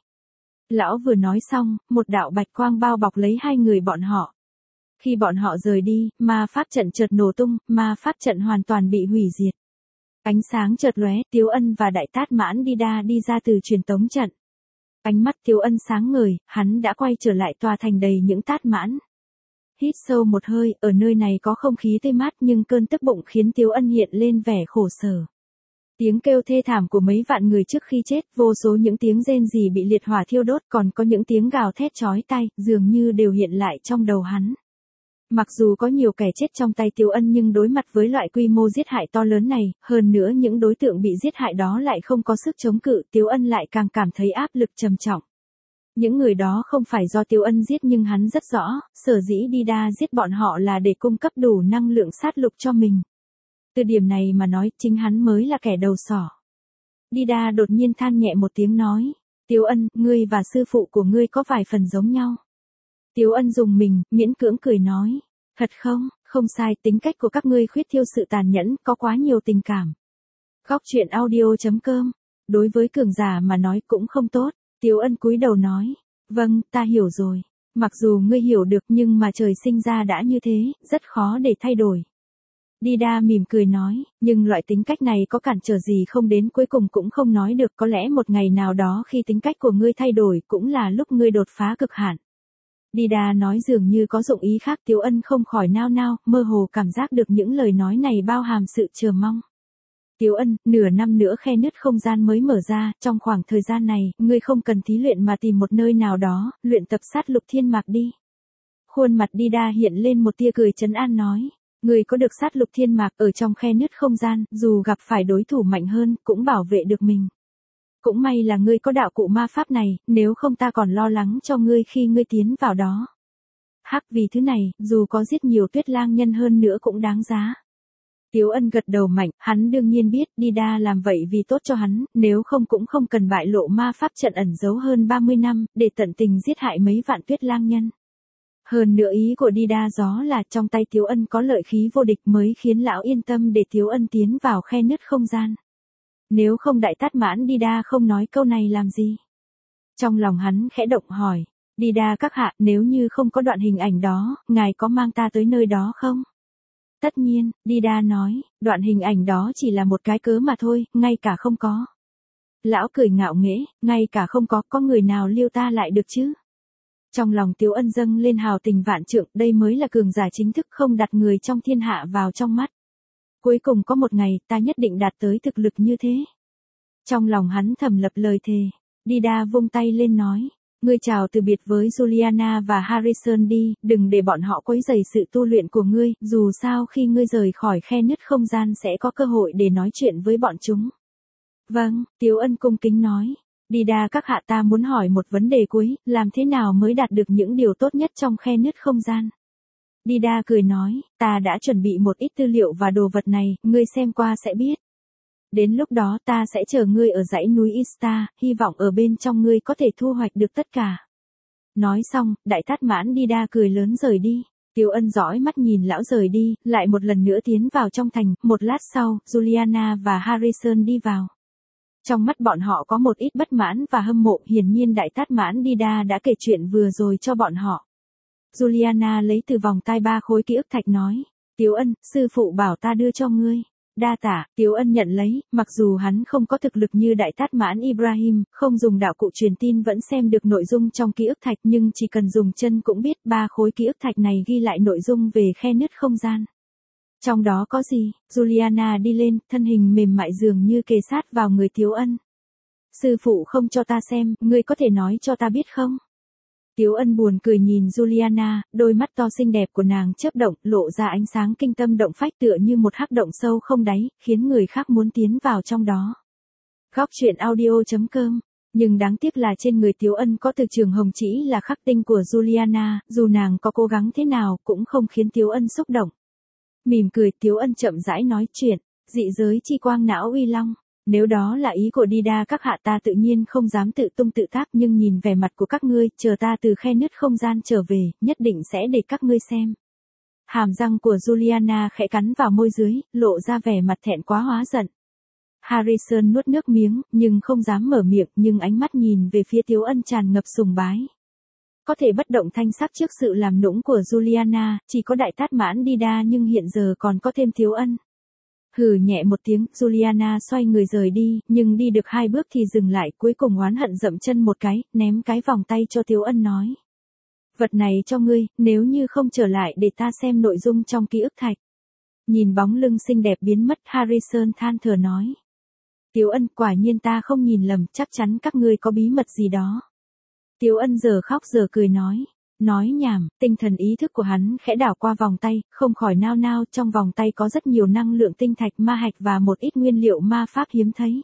Lão vừa nói xong, một đạo bạch quang bao bọc lấy hai người bọn họ. Khi bọn họ rời đi, ma pháp trận chợt nổ tung, ma pháp trận hoàn toàn bị hủy diệt. Ánh sáng chợt lóe, Tiếu Ân và Đại Tát Mãn Đi Đa đi ra từ truyền tống trận. Ánh mắt Tiếu Ân sáng ngời, hắn đã quay trở lại tòa thành đầy những tát mãn. Hít sâu một hơi, ở nơi này có không khí tươi mát nhưng cơn tức bụng khiến Tiếu Ân hiện lên vẻ khổ sở. Tiếng kêu thê thảm của mấy vạn người trước khi chết, vô số những tiếng rên rỉ bị liệt hỏa thiêu đốt, còn có những tiếng gào thét chói tai, dường như đều hiện lại trong đầu hắn. Mặc dù có nhiều kẻ chết trong tay Tiếu Ân nhưng đối mặt với loại quy mô giết hại to lớn này, hơn nữa những đối tượng bị giết hại đó lại không có sức chống cự, Tiếu Ân lại càng cảm thấy áp lực trầm trọng. Những người đó không phải do Tiếu Ân giết nhưng hắn rất rõ, sở dĩ Đi Đa giết bọn họ là để cung cấp đủ năng lượng sát lục cho mình. Từ điểm này mà nói, chính hắn mới là kẻ đầu sỏ. Đi Đa đột nhiên than nhẹ một tiếng nói, Tiếu Ân, ngươi và sư phụ của ngươi có vài phần giống nhau. Tiếu Ân dùng mình, miễn cưỡng cười nói, thật không, không sai, tính cách của các ngươi khuyết thiêu sự tàn nhẫn, có quá nhiều tình cảm. Góc truyện audio chấm com, đối với cường giả mà nói cũng không tốt. Tiếu Ân cúi đầu nói, vâng, ta hiểu rồi. Mặc dù ngươi hiểu được nhưng mà trời sinh ra đã như thế, rất khó để thay đổi. Đi Đa mỉm cười nói, nhưng loại tính cách này có cản trở gì không đến cuối cùng cũng không nói được, có lẽ một ngày nào đó khi tính cách của ngươi thay đổi cũng là lúc ngươi đột phá cực hạn. Đi Đa nói dường như có dụng ý khác, Tiếu Ân không khỏi nao nao, mơ hồ cảm giác được những lời nói này bao hàm sự chờ mong. Tiếu Ân, nửa năm nữa khe nứt không gian mới mở ra, trong khoảng thời gian này, ngươi không cần thí luyện mà tìm một nơi nào đó, luyện tập sát lục thiên mạc đi. Khuôn mặt Đi Đa hiện lên một tia cười trấn an nói, ngươi có được sát lục thiên mạc ở trong khe nứt không gian, dù gặp phải đối thủ mạnh hơn, cũng bảo vệ được mình. Cũng may là ngươi có đạo cụ ma pháp này, nếu không ta còn lo lắng cho ngươi khi ngươi tiến vào đó. Hắc, vì thứ này, dù có giết nhiều tuyết lang nhân hơn nữa cũng đáng giá. Tiếu Ân gật đầu mạnh, hắn đương nhiên biết Đi Đa làm vậy vì tốt cho hắn, nếu không cũng không cần bại lộ ma pháp trận ẩn giấu hơn ba mươi năm, để tận tình giết hại mấy vạn tuyết lang nhân. Hơn nữa ý của Đi Đa gió là trong tay Tiếu Ân có lợi khí vô địch mới khiến lão yên tâm để Tiếu Ân tiến vào khe nứt không gian. Nếu không Đại Tát Mãn Đi Đa không nói câu này làm gì? Trong lòng hắn khẽ động hỏi, Đi Đa các hạ, nếu như không có đoạn hình ảnh đó, ngài có mang ta tới nơi đó không? Tất nhiên, Đi Đa nói, đoạn hình ảnh đó chỉ là một cái cớ mà thôi, ngay cả không có. Lão cười ngạo nghễ, ngay cả không có, có người nào liêu ta lại được chứ? Trong lòng Tiếu Ân dâng lên hào tình vạn trượng, đây mới là cường giả chính thức không đặt người trong thiên hạ vào trong mắt. Cuối cùng có một ngày, ta nhất định đạt tới thực lực như thế. Trong lòng hắn thầm lập lời thề, Đi Đa vung tay lên nói, ngươi chào từ biệt với Juliana và Harrison đi, đừng để bọn họ quấy rầy sự tu luyện của ngươi, dù sao khi ngươi rời khỏi khe nứt không gian sẽ có cơ hội để nói chuyện với bọn chúng. Vâng, Tiếu Ân cung kính nói, Đi Đa các hạ, ta muốn hỏi một vấn đề cuối, làm thế nào mới đạt được những điều tốt nhất trong khe nứt không gian? Đi Đa cười nói, ta đã chuẩn bị một ít tư liệu và đồ vật này, ngươi xem qua sẽ biết. Đến lúc đó ta sẽ chờ ngươi ở dãy núi Ista, hy vọng ở bên trong ngươi có thể thu hoạch được tất cả. Nói xong, Đại Tát Mãn Đi Đa cười lớn rời đi. Tiếu Ân dõi mắt nhìn lão rời đi, lại một lần nữa tiến vào trong thành, một lát sau, Juliana và Harrison đi vào. Trong mắt bọn họ có một ít bất mãn và hâm mộ, hiển nhiên Đại Tát Mãn Đi Đa đã kể chuyện vừa rồi cho bọn họ. Juliana lấy từ vòng tai ba khối ký ức thạch nói, Tiếu Ân, sư phụ bảo ta đưa cho ngươi. Đa tả, Tiếu Ân nhận lấy, mặc dù hắn không có thực lực như Đại Tát Mãn Ibrahim, không dùng đạo cụ truyền tin vẫn xem được nội dung trong ký ức thạch nhưng chỉ cần dùng chân cũng biết ba khối ký ức thạch này ghi lại nội dung về khe nứt không gian. Trong đó có gì? Juliana đi lên, thân hình mềm mại dường như kề sát vào người Tiếu Ân. Sư phụ không cho ta xem, ngươi có thể nói cho ta biết không? Tiếu Ân buồn cười nhìn Juliana, đôi mắt to xinh đẹp của nàng chớp động, lộ ra ánh sáng kinh tâm động phách tựa như một hắc động sâu không đáy, khiến người khác muốn tiến vào trong đó. Góc truyện audio chấm com. Nhưng đáng tiếc là trên người Tiếu Ân có từ trường hồng chỉ là khắc tinh của Juliana, dù nàng có cố gắng thế nào cũng không khiến Tiếu Ân xúc động. Mỉm cười, Tiếu Ân chậm rãi nói chuyện, dị giới chi quang não uy long. Nếu đó là ý của Đi Đa các hạ ta tự nhiên không dám tự tung tự tác nhưng nhìn vẻ mặt của các ngươi, chờ ta từ khe nứt không gian trở về, nhất định sẽ để các ngươi xem. Hàm răng của Juliana khẽ cắn vào môi dưới, lộ ra vẻ mặt thẹn quá hóa giận. Harrison nuốt nước miếng, nhưng không dám mở miệng, nhưng ánh mắt nhìn về phía Tiếu Ân tràn ngập sùng bái. Có thể bất động thanh sắc trước sự làm nũng của Juliana, chỉ có đại tát mãn đi đa nhưng hiện giờ còn có thêm Tiếu Ân. Hừ nhẹ một tiếng, Juliana xoay người rời đi, nhưng đi được hai bước thì dừng lại, cuối cùng oán hận dậm chân một cái, ném cái vòng tay cho Tiếu Ân nói. Vật này cho ngươi, nếu như không trở lại để ta xem nội dung trong ký ức thạch. Nhìn bóng lưng xinh đẹp biến mất, Harrison than thở nói. Tiếu Ân, quả nhiên ta không nhìn lầm, chắc chắn các ngươi có bí mật gì đó. Tiếu Ân giờ khóc giờ cười nói. Nói nhảm, tinh thần ý thức của hắn khẽ đảo qua vòng tay, không khỏi nao nao, trong vòng tay có rất nhiều năng lượng tinh thạch ma hạch và một ít nguyên liệu ma pháp hiếm thấy.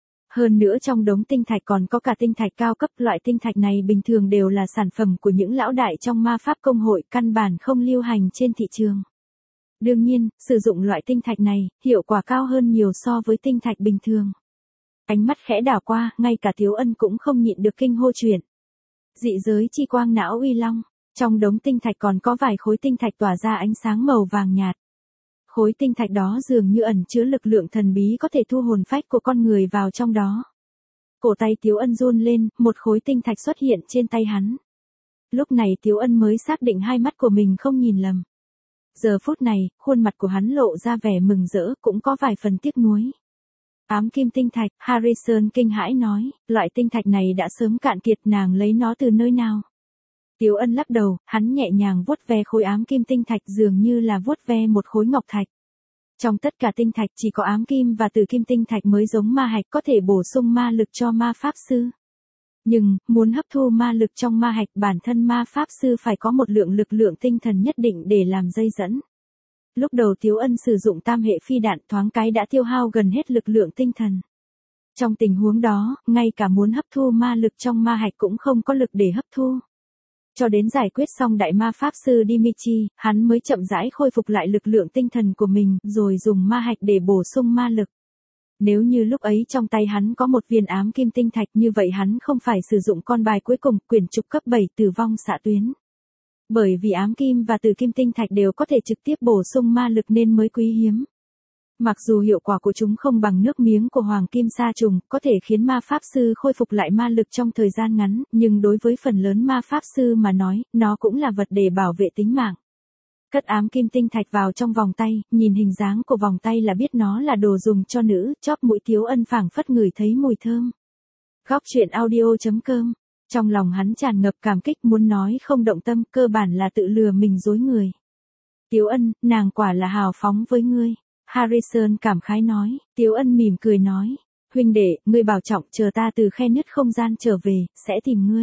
Hơn nữa trong đống tinh thạch còn có cả tinh thạch cao cấp, loại tinh thạch này bình thường đều là sản phẩm của những lão đại trong ma pháp công hội, căn bản không lưu hành trên thị trường. Đương nhiên, sử dụng loại tinh thạch này, hiệu quả cao hơn nhiều so với tinh thạch bình thường. Ánh mắt khẽ đảo qua, ngay cả Tiếu Ân cũng không nhịn được kinh hô chuyện. Dị giới chi quang não uy long, trong đống tinh thạch còn có vài khối tinh thạch tỏa ra ánh sáng màu vàng nhạt. Khối tinh thạch đó dường như ẩn chứa lực lượng thần bí có thể thu hồn phách của con người vào trong đó. Cổ tay Tiếu Ân run lên, một khối tinh thạch xuất hiện trên tay hắn. Lúc này Tiếu Ân mới xác định hai mắt của mình không nhìn lầm. Giờ phút này, khuôn mặt của hắn lộ ra vẻ mừng rỡ, cũng có vài phần tiếc nuối. Ám kim tinh thạch, Harrison kinh hãi nói, loại tinh thạch này đã sớm cạn kiệt, nàng lấy nó từ nơi nào? Tiếu Ân lắc đầu, hắn nhẹ nhàng vuốt ve khối ám kim tinh thạch dường như là vuốt ve một khối ngọc thạch. Trong tất cả tinh thạch chỉ có ám kim và tử kim tinh thạch mới giống ma hạch, có thể bổ sung ma lực cho ma pháp sư. Nhưng, muốn hấp thu ma lực trong ma hạch, bản thân ma pháp sư phải có một lượng lực lượng tinh thần nhất định để làm dây dẫn. Lúc đầu Tiếu Ân sử dụng tam hệ phi đạn, thoáng cái đã tiêu hao gần hết lực lượng tinh thần. Trong tình huống đó, ngay cả muốn hấp thu ma lực trong ma hạch cũng không có lực để hấp thu. Cho đến giải quyết xong đại ma pháp sư Dimitri, hắn mới chậm rãi khôi phục lại lực lượng tinh thần của mình, rồi dùng ma hạch để bổ sung ma lực. Nếu như lúc ấy trong tay hắn có một viên ám kim tinh thạch, như vậy hắn không phải sử dụng con bài cuối cùng, quyển trục cấp bảy tử vong xạ tuyến. Bởi vì ám kim và tử kim tinh thạch đều có thể trực tiếp bổ sung ma lực nên mới quý hiếm. Mặc dù hiệu quả của chúng không bằng nước miếng của hoàng kim sa trùng, có thể khiến ma pháp sư khôi phục lại ma lực trong thời gian ngắn, nhưng đối với phần lớn ma pháp sư mà nói, nó cũng là vật để bảo vệ tính mạng. Cất ám kim tinh thạch vào trong vòng tay, nhìn hình dáng của vòng tay là biết nó là đồ dùng cho nữ, chóp mũi Tiếu Ân phảng phất ngửi thấy mùi thơm. Góc truyện audio chấm com. Trong lòng hắn tràn ngập cảm kích, muốn nói không động tâm, cơ bản là tự lừa mình dối người. Tiếu Ân, nàng quả là hào phóng với ngươi. Harrison cảm khái nói. Tiếu Ân mỉm cười nói. Huynh đệ, ngươi bảo trọng, chờ ta từ khe nứt không gian trở về, sẽ tìm ngươi.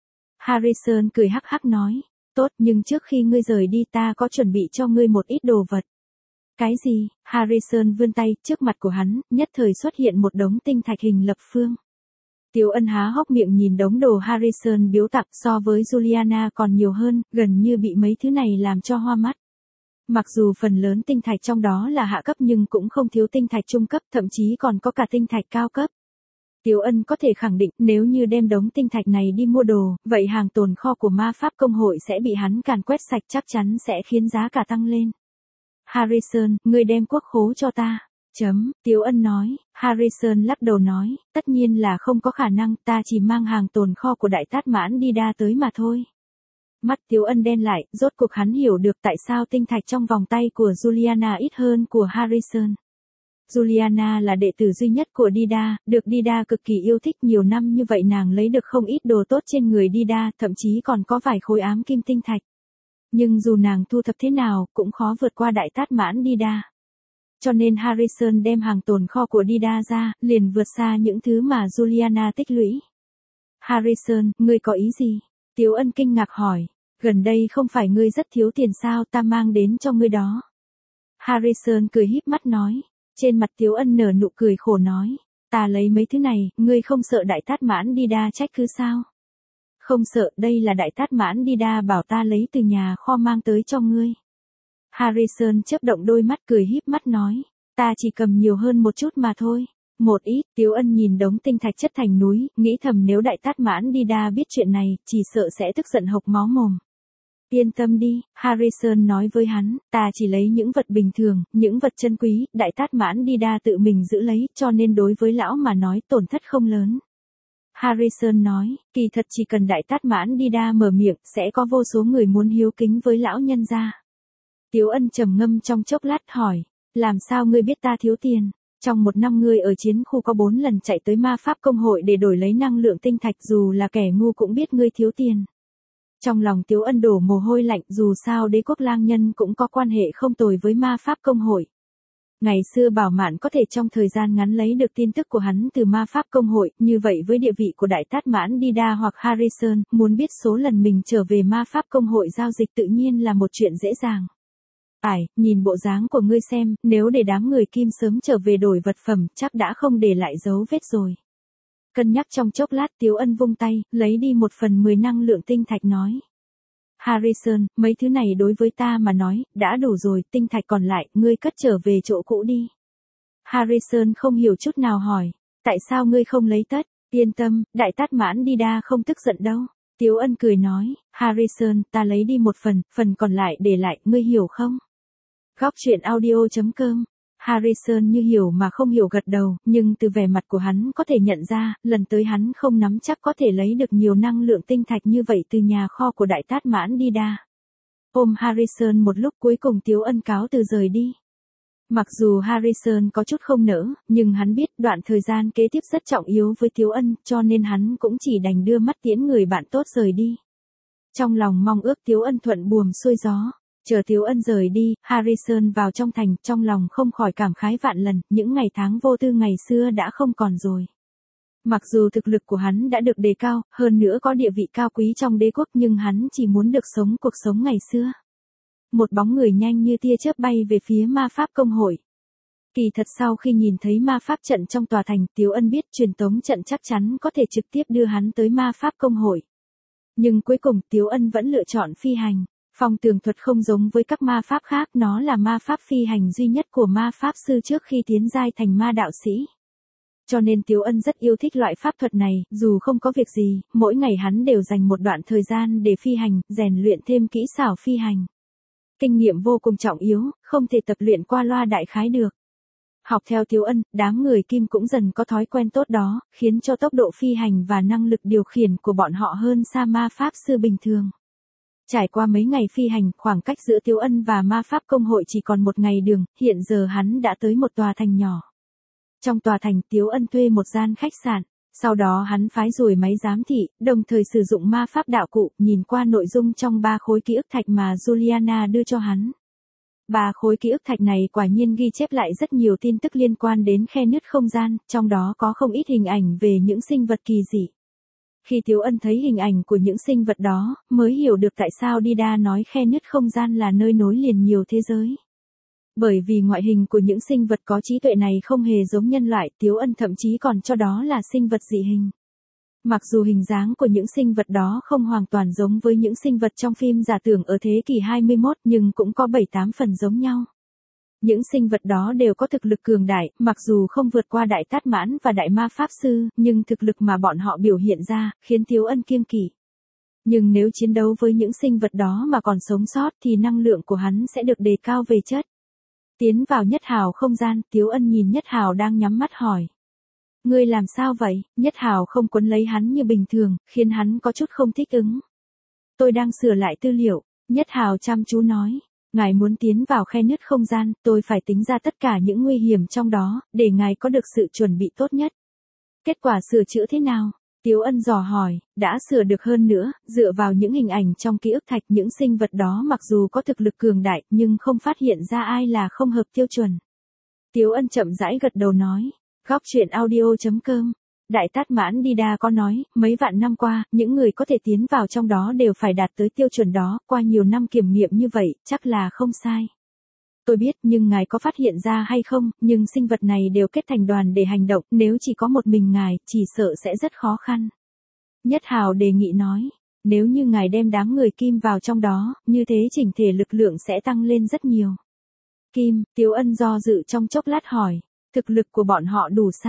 Harrison cười hắc hắc nói. Tốt, nhưng trước khi ngươi rời đi ta có chuẩn bị cho ngươi một ít đồ vật. Cái gì? Harrison vươn tay, trước mặt của hắn, nhất thời xuất hiện một đống tinh thạch hình lập phương. Tiếu Ân há hốc miệng nhìn đống đồ Harrison biếu tặng, so với Juliana còn nhiều hơn, gần như bị mấy thứ này làm cho hoa mắt. Mặc dù phần lớn tinh thạch trong đó là hạ cấp nhưng cũng không thiếu tinh thạch trung cấp, thậm chí còn có cả tinh thạch cao cấp. Tiếu Ân có thể khẳng định nếu như đem đống tinh thạch này đi mua đồ, vậy hàng tồn kho của ma pháp công hội sẽ bị hắn càn quét sạch, chắc chắn sẽ khiến giá cả tăng lên. Harrison, ngươi đem quốc khố cho ta. Chấm, Tiếu Ân nói. Harrison lắc đầu nói, tất nhiên là không có khả năng, ta chỉ mang hàng tồn kho của đại tát mãn đi đa tới mà thôi. Mắt Tiếu Ân đen lại, rốt cuộc hắn hiểu được tại sao tinh thạch trong vòng tay của Juliana ít hơn của Harrison. Juliana là đệ tử duy nhất của Dida, được Dida cực kỳ yêu thích, nhiều năm như vậy nàng lấy được không ít đồ tốt trên người Dida, thậm chí còn có vài khối ám kim tinh thạch. Nhưng dù nàng thu thập thế nào, cũng khó vượt qua đại tát mãn Dida. Cho nên Harrison đem hàng tồn kho của Dida ra, liền vượt xa những thứ mà Juliana tích lũy. Harrison, ngươi có ý gì? Tiếu Ân kinh ngạc hỏi. Gần đây không phải ngươi rất thiếu tiền sao, ta mang đến cho ngươi đó. Harrison cười híp mắt nói. Trên mặt Tiếu Ân nở nụ cười khổ nói. Ta lấy mấy thứ này, ngươi không sợ đại tát mãn Dida trách cứ sao? Không sợ, đây là đại tát mãn Dida bảo ta lấy từ nhà kho mang tới cho ngươi. Harrison chớp động đôi mắt cười híp mắt nói. Ta chỉ cầm nhiều hơn một chút mà thôi. Một ít. Tiếu Ân nhìn đống tinh thạch chất thành núi, nghĩ thầm nếu đại tát mãn Dida biết chuyện này, chỉ sợ sẽ tức giận hộc máu mồm. Yên tâm đi, Harrison nói với hắn, ta chỉ lấy những vật bình thường, những vật chân quý, đại tát mãn đi đa tự mình giữ lấy, cho nên đối với lão mà nói tổn thất không lớn. Harrison nói, kỳ thật chỉ cần đại tát mãn đi đa mở miệng, sẽ có vô số người muốn hiếu kính với lão nhân gia. Tiếu Ân trầm ngâm trong chốc lát hỏi, làm sao ngươi biết ta thiếu tiền? Trong một năm ngươi ở chiến khu có bốn lần chạy tới ma pháp công hội để đổi lấy năng lượng tinh thạch, dù là kẻ ngu cũng biết ngươi thiếu tiền. Trong lòng Tiếu Ân đổ mồ hôi lạnh, dù sao đế quốc lang nhân cũng có quan hệ không tồi với ma pháp công hội. Ngày xưa Bảo Mạn có thể trong thời gian ngắn lấy được tin tức của hắn từ ma pháp công hội, như vậy với địa vị của đại tát mãn đi đa hoặc Harrison, muốn biết số lần mình trở về ma pháp công hội giao dịch tự nhiên là một chuyện dễ dàng. Ải, nhìn bộ dáng của ngươi xem, nếu để đám người Kim sớm trở về đổi vật phẩm, chắc đã không để lại dấu vết rồi. Cân nhắc trong chốc lát Tiếu Ân vung tay, lấy đi một phần mười năng lượng tinh thạch nói. Harrison, mấy thứ này đối với ta mà nói, đã đủ rồi, tinh thạch còn lại, ngươi cất trở về chỗ cũ đi. Harrison không hiểu chút nào hỏi, tại sao ngươi không lấy tất? Yên tâm, đại tát mãn đi đa không tức giận đâu. Tiếu Ân cười nói, Harrison, ta lấy đi một phần, phần còn lại để lại, ngươi hiểu không? Góc truyện audio chấm com. Harrison như hiểu mà không hiểu gật đầu, nhưng từ vẻ mặt của hắn có thể nhận ra, lần tới hắn không nắm chắc có thể lấy được nhiều năng lượng tinh thạch như vậy từ nhà kho của đại tát mãn đi đa. Ôm Harrison một lúc cuối cùng Tiếu Ân cáo từ rời đi. Mặc dù Harrison có chút không nỡ, nhưng hắn biết đoạn thời gian kế tiếp rất trọng yếu với Tiếu Ân, cho nên hắn cũng chỉ đành đưa mắt tiễn người bạn tốt rời đi. Trong lòng mong ước Tiếu Ân thuận buồm xuôi gió. Chờ Tiếu Ân rời đi, Harrison vào trong thành, trong lòng không khỏi cảm khái vạn lần, những ngày tháng vô tư ngày xưa đã không còn rồi. Mặc dù thực lực của hắn đã được đề cao, hơn nữa có địa vị cao quý trong đế quốc, nhưng hắn chỉ muốn được sống cuộc sống ngày xưa. Một bóng người nhanh như tia chớp bay về phía ma pháp công hội. Kỳ thật sau khi nhìn thấy ma pháp trận trong tòa thành, Tiếu Ân biết truyền tống trận chắc chắn có thể trực tiếp đưa hắn tới ma pháp công hội. Nhưng cuối cùng Tiếu Ân vẫn lựa chọn phi hành. Phong tường thuật không giống với các ma pháp khác, nó là ma pháp phi hành duy nhất của ma pháp sư trước khi tiến giai thành ma đạo sĩ. Cho nên Tiếu Ân rất yêu thích loại pháp thuật này, dù không có việc gì, mỗi ngày hắn đều dành một đoạn thời gian để phi hành, rèn luyện thêm kỹ xảo phi hành. Kinh nghiệm vô cùng trọng yếu, không thể tập luyện qua loa đại khái được. Học theo Tiếu Ân, đám người Kim cũng dần có thói quen tốt đó, khiến cho tốc độ phi hành và năng lực điều khiển của bọn họ hơn xa ma pháp sư bình thường. Trải qua mấy ngày phi hành, khoảng cách giữa Tiếu Ân và ma pháp công hội chỉ còn một ngày đường, hiện giờ hắn đã tới một tòa thành nhỏ. Trong tòa thành Tiếu Ân thuê một gian khách sạn, sau đó hắn phái rồi máy giám thị, đồng thời sử dụng ma pháp đạo cụ, nhìn qua nội dung trong ba khối ký ức thạch mà Juliana đưa cho hắn. Ba khối ký ức thạch này quả nhiên ghi chép lại rất nhiều tin tức liên quan đến khe nứt không gian, trong đó có không ít hình ảnh về những sinh vật kỳ dị. Khi Tiếu Ân thấy hình ảnh của những sinh vật đó, mới hiểu được tại sao Dida nói khe nứt không gian là nơi nối liền nhiều thế giới. Bởi vì ngoại hình của những sinh vật có trí tuệ này không hề giống nhân loại, Tiếu Ân thậm chí còn cho đó là sinh vật dị hình. Mặc dù hình dáng của những sinh vật đó không hoàn toàn giống với những sinh vật trong phim giả tưởng ở thế kỷ hai mươi mốt, nhưng cũng có bảy tám phần giống nhau. Những sinh vật đó đều có thực lực cường đại, mặc dù không vượt qua đại tát mãn và đại ma pháp sư, nhưng thực lực mà bọn họ biểu hiện ra, khiến Tiếu Ân kiêng kỵ. Nhưng nếu chiến đấu với những sinh vật đó mà còn sống sót thì năng lượng của hắn sẽ được đề cao về chất. Tiến vào Nhất Hào không gian, Tiếu Ân nhìn Nhất Hào đang nhắm mắt hỏi. Ngươi làm sao vậy? Nhất Hào không quấn lấy hắn như bình thường, khiến hắn có chút không thích ứng. Tôi đang sửa lại tư liệu, Nhất Hào chăm chú nói. Ngài muốn tiến vào khe nứt không gian, tôi phải tính ra tất cả những nguy hiểm trong đó, để ngài có được sự chuẩn bị tốt nhất. Kết quả sửa chữa thế nào? Tiếu Ân dò hỏi, đã sửa được hơn nữa, dựa vào những hình ảnh trong ký ức thạch, những sinh vật đó mặc dù có thực lực cường đại, nhưng không phát hiện ra ai là không hợp tiêu chuẩn. Tiếu Ân chậm rãi gật đầu nói, góc truyện audio chấm com. Đại Tát Mãn Dida có nói, mấy vạn năm qua, những người có thể tiến vào trong đó đều phải đạt tới tiêu chuẩn đó, qua nhiều năm kiểm nghiệm như vậy, chắc là không sai. Tôi biết, nhưng ngài có phát hiện ra hay không, nhưng sinh vật này đều kết thành đoàn để hành động, nếu chỉ có một mình ngài, chỉ sợ sẽ rất khó khăn. Nhất Hào đề nghị nói, nếu như ngài đem đám người Kim vào trong đó, như thế chỉnh thể lực lượng sẽ tăng lên rất nhiều. Kim, Tiếu Ân do dự trong chốc lát hỏi, thực lực của bọn họ đủ sao?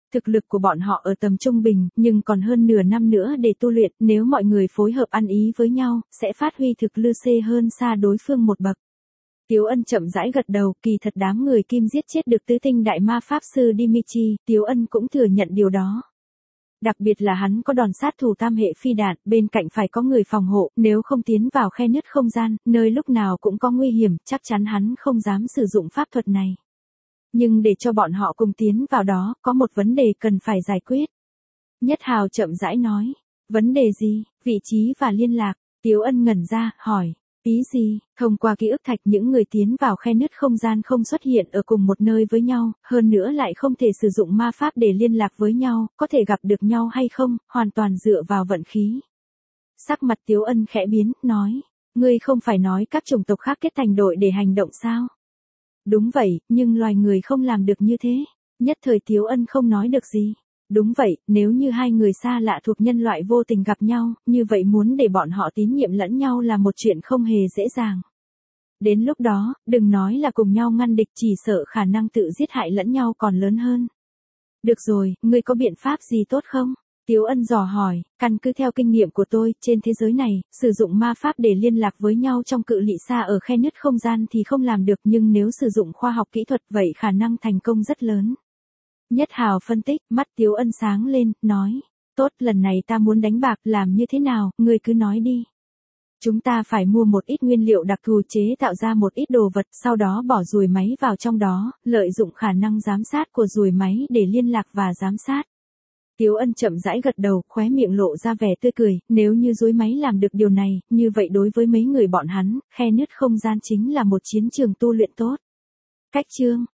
Thực lực của bọn họ ở tầm trung bình, nhưng còn hơn nửa năm nữa để tu luyện, nếu mọi người phối hợp ăn ý với nhau, sẽ phát huy thực lực C hơn xa đối phương một bậc. Tiếu Ân chậm rãi gật đầu, kỳ thật đám người Kim giết chết được tứ tinh đại ma pháp sư Dimitri, Tiếu Ân cũng thừa nhận điều đó. Đặc biệt là hắn có đòn sát thủ tam hệ phi đạn, bên cạnh phải có người phòng hộ, nếu không tiến vào khe nứt không gian, nơi lúc nào cũng có nguy hiểm, chắc chắn hắn không dám sử dụng pháp thuật này. Nhưng để cho bọn họ cùng tiến vào đó, có một vấn đề cần phải giải quyết. Nhất Hào chậm rãi nói, vấn đề gì, vị trí và liên lạc, Tiếu Ân ngẩn ra, hỏi. Ý gì, thông qua ký ức thạch những người tiến vào khe nứt không gian không xuất hiện ở cùng một nơi với nhau, hơn nữa lại không thể sử dụng ma pháp để liên lạc với nhau, có thể gặp được nhau hay không, hoàn toàn dựa vào vận khí. Sắc mặt Tiếu Ân khẽ biến, nói, ngươi không phải nói các chủng tộc khác kết thành đội để hành động sao? Đúng vậy, nhưng loài người không làm được như thế. Nhất thời Tiếu Ân không nói được gì. Đúng vậy, nếu như hai người xa lạ thuộc nhân loại vô tình gặp nhau, như vậy muốn để bọn họ tín nhiệm lẫn nhau là một chuyện không hề dễ dàng. Đến lúc đó, đừng nói là cùng nhau ngăn địch, chỉ sợ khả năng tự giết hại lẫn nhau còn lớn hơn. Được rồi, ngươi có biện pháp gì tốt không? Tiếu Ân dò hỏi, căn cứ theo kinh nghiệm của tôi, trên thế giới này, sử dụng ma pháp để liên lạc với nhau trong cự ly xa ở khe nứt không gian thì không làm được, nhưng nếu sử dụng khoa học kỹ thuật vậy khả năng thành công rất lớn. Nhất Hào phân tích, mắt Tiếu Ân sáng lên, nói, tốt, lần này ta muốn đánh bạc, làm như thế nào, ngươi cứ nói đi. Chúng ta phải mua một ít nguyên liệu đặc thù chế tạo ra một ít đồ vật, sau đó bỏ dùi máy vào trong đó, lợi dụng khả năng giám sát của dùi máy để liên lạc và giám sát. Tiếu Ân chậm rãi gật đầu, khóe miệng lộ ra vẻ tươi cười, nếu như dùi máy làm được điều này, như vậy đối với mấy người bọn hắn, khe nứt không gian chính là một chiến trường tu luyện tốt. Cách chương